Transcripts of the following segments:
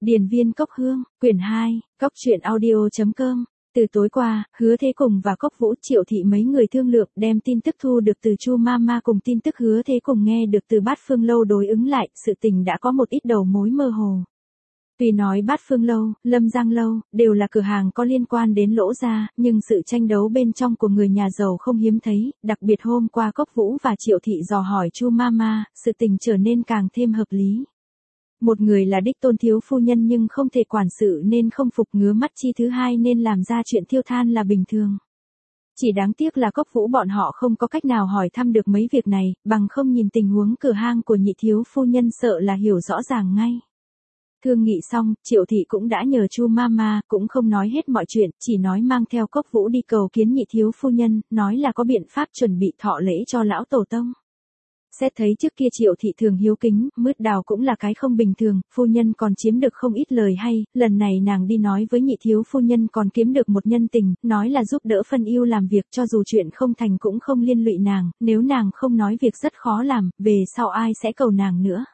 Điền viên Cốc Hương, quyển 2, Cốc truyện audio.com. Từ tối qua, Hứa Thế Cùng và Cốc Vũ Triệu Thị mấy người thương lượng đem tin tức thu được từ Chu Mama cùng tin tức Hứa Thế Cùng nghe được từ Bát Phương Lâu đối ứng lại, sự tình đã có một ít đầu mối mơ hồ. Tuy nói Bát Phương Lâu, Lâm Giang Lâu, đều là cửa hàng có liên quan đến Lỗ gia, nhưng sự tranh đấu bên trong của người nhà giàu không hiếm thấy, đặc biệt hôm qua Cốc Vũ và Triệu Thị dò hỏi Chu Mama, sự tình trở nên càng thêm hợp lý. Một người là đích tôn thiếu phu nhân nhưng không thể quản sự nên không phục, ngứa mắt chi thứ hai nên làm ra chuyện thiêu than là bình thường. Chỉ đáng tiếc là Cốc Vũ bọn họ không có cách nào hỏi thăm được mấy việc này, bằng không nhìn tình huống cửa hang của nhị thiếu phu nhân sợ là hiểu rõ ràng ngay. Thương nghị xong, Triệu Thị cũng đã nhờ Chu Mama, cũng không nói hết mọi chuyện, chỉ nói mang theo Cốc Vũ đi cầu kiến nhị thiếu phu nhân, nói là có biện pháp chuẩn bị thọ lễ cho lão tổ tông. Xét thấy trước kia Triệu Thị thường hiếu kính, mứt đào cũng là cái không bình thường, phu nhân còn chiếm được không ít lời hay, lần này nàng đi nói với nhị thiếu phu nhân còn kiếm được một nhân tình, nói là giúp đỡ phân yêu làm việc cho dù chuyện không thành cũng không liên lụy nàng, nếu nàng không nói việc rất khó làm, về sau ai sẽ cầu nàng nữa.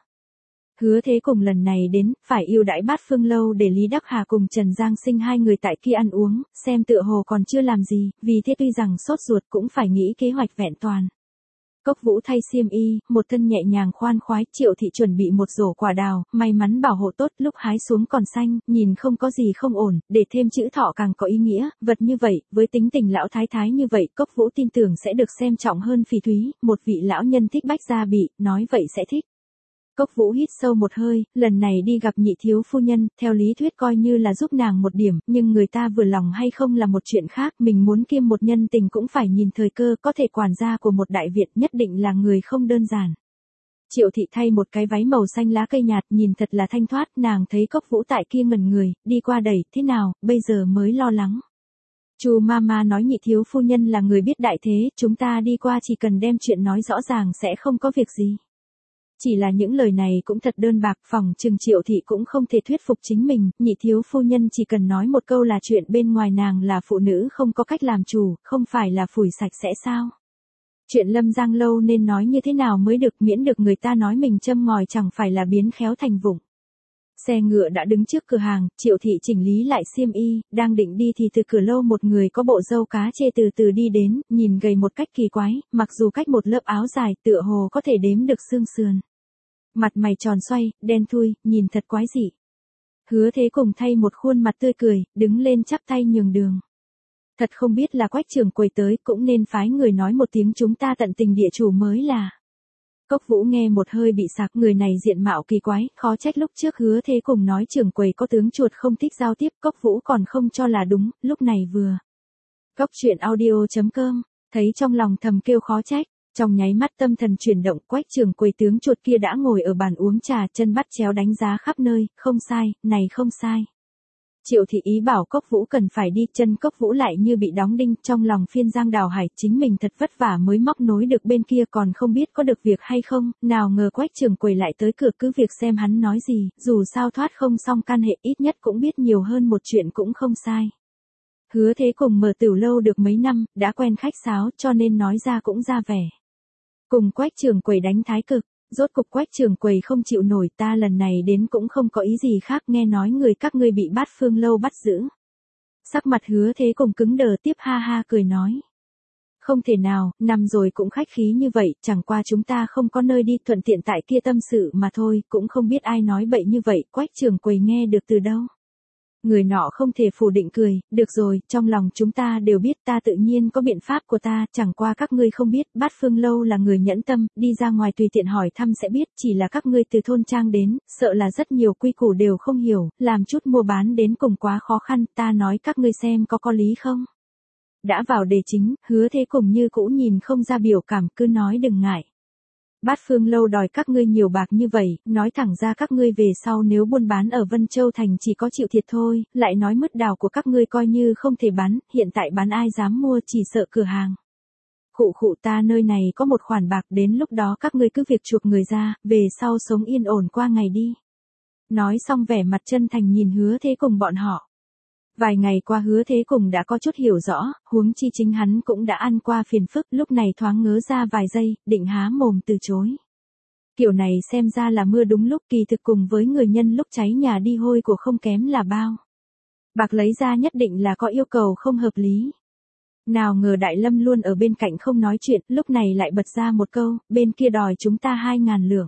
Hứa Thế Cùng lần này đến, phải yêu đãi Bát Phương Lâu để Lý Đắc Hà cùng Trần Giang Sinh hai người tại kia ăn uống, xem tựa hồ còn chưa làm gì, vì thế tuy rằng sốt ruột cũng phải nghĩ kế hoạch vẹn toàn. Cốc Vũ thay xiêm y, một thân nhẹ nhàng khoan khoái, Triệu Thị chuẩn bị một rổ quả đào, may mắn bảo hộ tốt, lúc hái xuống còn xanh, nhìn không có gì không ổn, để thêm chữ thọ càng có ý nghĩa, vật như vậy, với tính tình lão thái thái như vậy, Cốc Vũ tin tưởng sẽ được xem trọng hơn Phỉ Thúy, một vị lão nhân thích bách gia bị, nói vậy sẽ thích. Cốc Vũ hít sâu một hơi, lần này đi gặp nhị thiếu phu nhân, theo lý thuyết coi như là giúp nàng một điểm, nhưng người ta vừa lòng hay không là một chuyện khác, mình muốn kiêm một nhân tình cũng phải nhìn thời cơ, có thể quản gia của một đại viện nhất định là người không đơn giản. Triệu Thị thay một cái váy màu xanh lá cây nhạt, nhìn thật là thanh thoát, nàng thấy Cốc Vũ tại kia ngẩn người, đi qua đẩy, thế nào, bây giờ mới lo lắng. Chu Mama nói nhị thiếu phu nhân là người biết đại thế, chúng ta đi qua chỉ cần đem chuyện nói rõ ràng sẽ không có việc gì. Chỉ là những lời này cũng thật đơn bạc, phòng trừng Triệu Thị cũng không thể thuyết phục chính mình, nhị thiếu phu nhân chỉ cần nói một câu là chuyện bên ngoài nàng là phụ nữ không có cách làm chủ, không phải là phủi sạch sẽ sao. Chuyện Lâm Giang Lâu nên nói như thế nào mới được, miễn được người ta nói mình châm ngòi chẳng phải là biến khéo thành vụng. Xe ngựa đã đứng trước cửa hàng, Triệu Thị chỉnh lý lại xiêm y, đang định đi thì từ cửa lâu một người có bộ râu cá chê từ từ đi đến, nhìn gầy một cách kỳ quái, mặc dù cách một lớp áo dài tựa hồ có thể đếm được xương sườn. Mặt mày tròn xoay, đen thui, nhìn thật quái dị. Hứa Thế Cùng thay một khuôn mặt tươi cười, đứng lên chắp tay nhường đường. Thật không biết là Quách trưởng quầy tới, cũng nên phái người nói một tiếng chúng ta tận tình địa chủ mới là. Cốc Vũ nghe một hơi bị sặc, người này diện mạo kỳ quái, khó trách lúc trước Hứa Thế Cùng nói trưởng quầy có tướng chuột không thích giao tiếp, Cốc Vũ còn không cho là đúng, lúc này vừa. Cốc truyện audio.com, thấy trong lòng thầm kêu khó trách. Trong nháy mắt tâm thần chuyển động, Quách trưởng quầy tướng chuột kia đã ngồi ở bàn uống trà, chân bắt chéo đánh giá khắp nơi, không sai, này không sai. Triệu Thị ý bảo Cốc Vũ cần phải đi, chân Cốc Vũ lại như bị đóng đinh, trong lòng phiên giang đào hải, chính mình thật vất vả mới móc nối được bên kia còn không biết có được việc hay không, nào ngờ Quách trưởng quầy lại tới cửa, cứ việc xem hắn nói gì, dù sao thoát không xong can hệ ít nhất cũng biết nhiều hơn một chuyện cũng không sai. Hứa Thế Cùng mở tửu lâu được mấy năm, đã quen khách sáo cho nên nói ra cũng ra vẻ. Cùng Quách trưởng quầy đánh thái cực, rốt cục Quách trưởng quầy không chịu nổi, ta lần này đến cũng không có ý gì khác, nghe nói người các ngươi bị Bát Phương Lâu bắt giữ. Sắc mặt Hứa Thế Cùng cứng đờ, tiếp ha ha cười nói. Không thể nào, năm rồi cũng khách khí như vậy, chẳng qua chúng ta không có nơi đi, thuận tiện tại kia tâm sự mà thôi, cũng không biết ai nói bậy như vậy, Quách trưởng quầy nghe được từ đâu. Người nọ không thể phủ định cười, được rồi, trong lòng chúng ta đều biết, ta tự nhiên có biện pháp của ta, chẳng qua các ngươi không biết, Bát Phương Lâu là người nhẫn tâm, đi ra ngoài tùy tiện hỏi thăm sẽ biết, chỉ là các ngươi từ thôn trang đến, sợ là rất nhiều quy củ đều không hiểu, làm chút mua bán đến cùng quá khó khăn, ta nói các ngươi xem có lý không? Đã vào đề chính, Hứa Thế Cùng như cũ nhìn không ra biểu cảm, cứ nói đừng ngại. Bát Phương Lâu đòi các ngươi nhiều bạc như vậy, nói thẳng ra các ngươi về sau nếu buôn bán ở Vân Châu Thành chỉ có chịu thiệt thôi, lại nói mứt đào của các ngươi coi như không thể bán, hiện tại bán ai dám mua, chỉ sợ cửa hàng. Khụ ta nơi này có một khoản bạc, đến lúc đó các ngươi cứ việc chuộc người ra, về sau sống yên ổn qua ngày đi. Nói xong vẻ mặt chân thành nhìn Hứa Thế Cùng bọn họ. Vài ngày qua Hứa Thế Cùng đã có chút hiểu rõ, huống chi chính hắn cũng đã ăn qua phiền phức, lúc này thoáng ngớ ra vài giây, định há mồm từ chối. Kiểu này xem ra là mưa đúng lúc, kỳ thực cùng với người nhân lúc cháy nhà đi hôi của không kém là bao. Bạc lấy ra nhất định là có yêu cầu không hợp lý. Nào ngờ Đại Lâm luôn ở bên cạnh không nói chuyện, lúc này lại bật ra một câu, bên kia đòi chúng ta 2.000 lượng.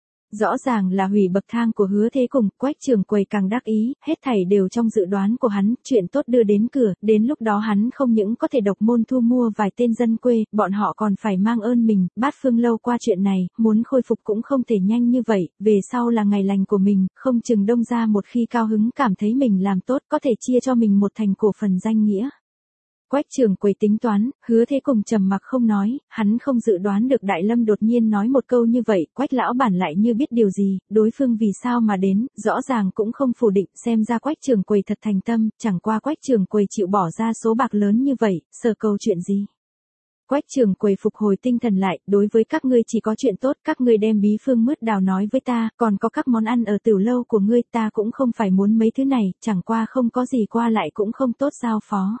Rõ ràng là hủy bậc thang của Hứa Thế Cùng, Quách Trường Quầy càng đắc ý, hết thảy đều trong dự đoán của hắn, chuyện tốt đưa đến cửa, đến lúc đó hắn không những có thể độc môn thu mua vài tên dân quê, bọn họ còn phải mang ơn mình, Bát Phương lâu qua chuyện này, muốn khôi phục cũng không thể nhanh như vậy, về sau là ngày lành của mình, không chừng đông ra một khi cao hứng cảm thấy mình làm tốt có thể chia cho mình một thành cổ phần danh nghĩa. Quách Trường Quầy tính toán, Hứa Thế Cùng trầm mặc không nói, hắn không dự đoán được Đại Lâm đột nhiên nói một câu như vậy, Quách lão bản lại như biết điều gì, đối phương vì sao mà đến, rõ ràng cũng không phủ định, xem ra Quách Trường Quầy thật thành tâm, chẳng qua Quách Trường Quầy chịu bỏ ra số bạc lớn như vậy, sở cầu chuyện gì. Quách Trường Quầy phục hồi tinh thần lại, đối với các ngươi chỉ có chuyện tốt, các ngươi đem bí phương mứt đào nói với ta, còn có các món ăn ở tiểu lâu của ngươi, ta cũng không phải muốn mấy thứ này, chẳng qua không có gì qua lại cũng không tốt giao phó.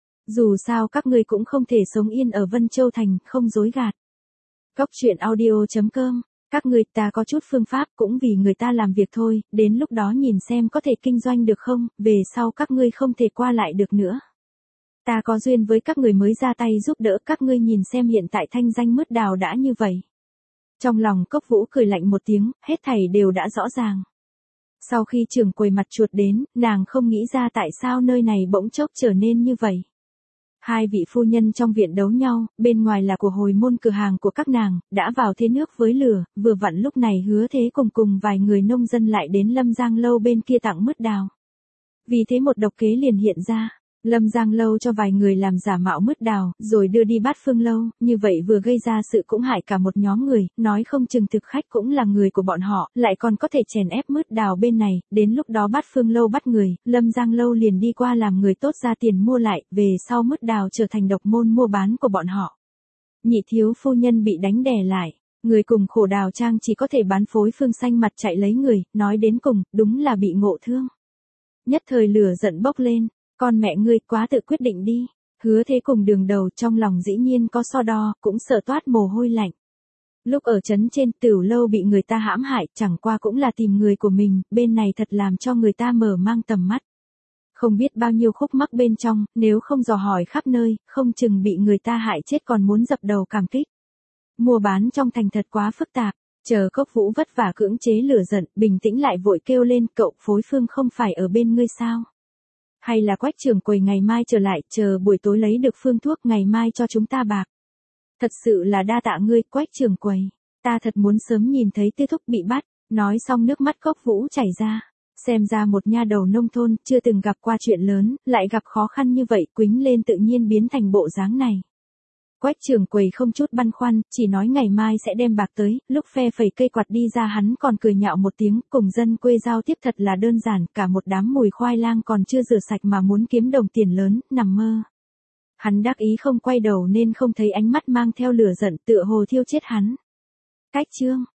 Dù sao các ngươi cũng không thể sống yên ở Vân Châu Thành, không dối gạt. Cóc truyện audio.com, các ngươi ta có chút phương pháp cũng vì người ta làm việc thôi, đến lúc đó nhìn xem có thể kinh doanh được không, về sau các ngươi không thể qua lại được nữa. Ta có duyên với các người mới ra tay giúp đỡ các ngươi nhìn xem hiện tại thanh danh mứt đào đã như vậy. Trong lòng Cốc Vũ cười lạnh một tiếng, hết thảy đều đã rõ ràng. Sau khi Trường Quầy mặt chuột đến, nàng không nghĩ ra tại sao nơi này bỗng chốc trở nên như vậy. Hai vị phu nhân trong viện đấu nhau, bên ngoài là của hồi môn cửa hàng của các nàng, đã vào thế nước với lửa, vừa vặn lúc này Hứa Thế cùng vài người nông dân lại đến Lâm Giang Lâu bên kia tặng mứt đào. Vì thế một độc kế liền hiện ra. Lâm Giang Lâu cho vài người làm giả mạo mứt đào, rồi đưa đi Bát Phương Lâu, như vậy vừa gây ra sự cũng hại cả một nhóm người, nói không chừng thực khách cũng là người của bọn họ, lại còn có thể chèn ép mứt đào bên này, đến lúc đó Bát Phương Lâu bắt người, Lâm Giang Lâu liền đi qua làm người tốt ra tiền mua lại, về sau mứt đào trở thành độc môn mua bán của bọn họ. Nhị thiếu phu nhân bị đánh đè lại, người cùng khổ Đào Trang chỉ có thể bán phối phương xanh mặt chạy lấy người, nói đến cùng, đúng là bị ngộ thương. Nhất thời lửa giận bốc lên. Con mẹ ngươi quá tự quyết định đi. Hứa Thế Cùng đường đầu trong lòng dĩ nhiên có so đo, cũng sợ toát mồ hôi lạnh. Lúc ở trấn trên Tửu Lâu bị người ta hãm hại, chẳng qua cũng là tìm người của mình, bên này thật làm cho người ta mở mang tầm mắt. Không biết bao nhiêu khúc mắc bên trong, nếu không dò hỏi khắp nơi, không chừng bị người ta hại chết còn muốn dập đầu cảm kích. Mua bán trong thành thật quá phức tạp. Chờ Cốc Vũ vất vả cưỡng chế lửa giận, bình tĩnh lại vội kêu lên, cậu phối phương không phải ở bên ngươi sao? Hay là Quách Trường Quầy ngày mai trở lại, chờ buổi tối lấy được phương thuốc ngày mai cho chúng ta bạc. Thật sự là đa tạ ngươi, Quách Trường Quầy. Ta thật muốn sớm nhìn thấy Tư Thúc bị bắt, nói xong nước mắt Cốc Vũ chảy ra. Xem ra một nha đầu nông thôn, chưa từng gặp qua chuyện lớn, lại gặp khó khăn như vậy, quýnh lên tự nhiên biến thành bộ dáng này. Quách Trường Quầy không chút băn khoăn, chỉ nói ngày mai sẽ đem bạc tới, lúc phe phẩy cây quạt đi ra hắn còn cười nhạo một tiếng, cùng dân quê giao tiếp thật là đơn giản, cả một đám mùi khoai lang còn chưa rửa sạch mà muốn kiếm đồng tiền lớn, nằm mơ. Hắn đắc ý không quay đầu nên không thấy ánh mắt mang theo lửa giận tựa hồ thiêu chết hắn. Cách chương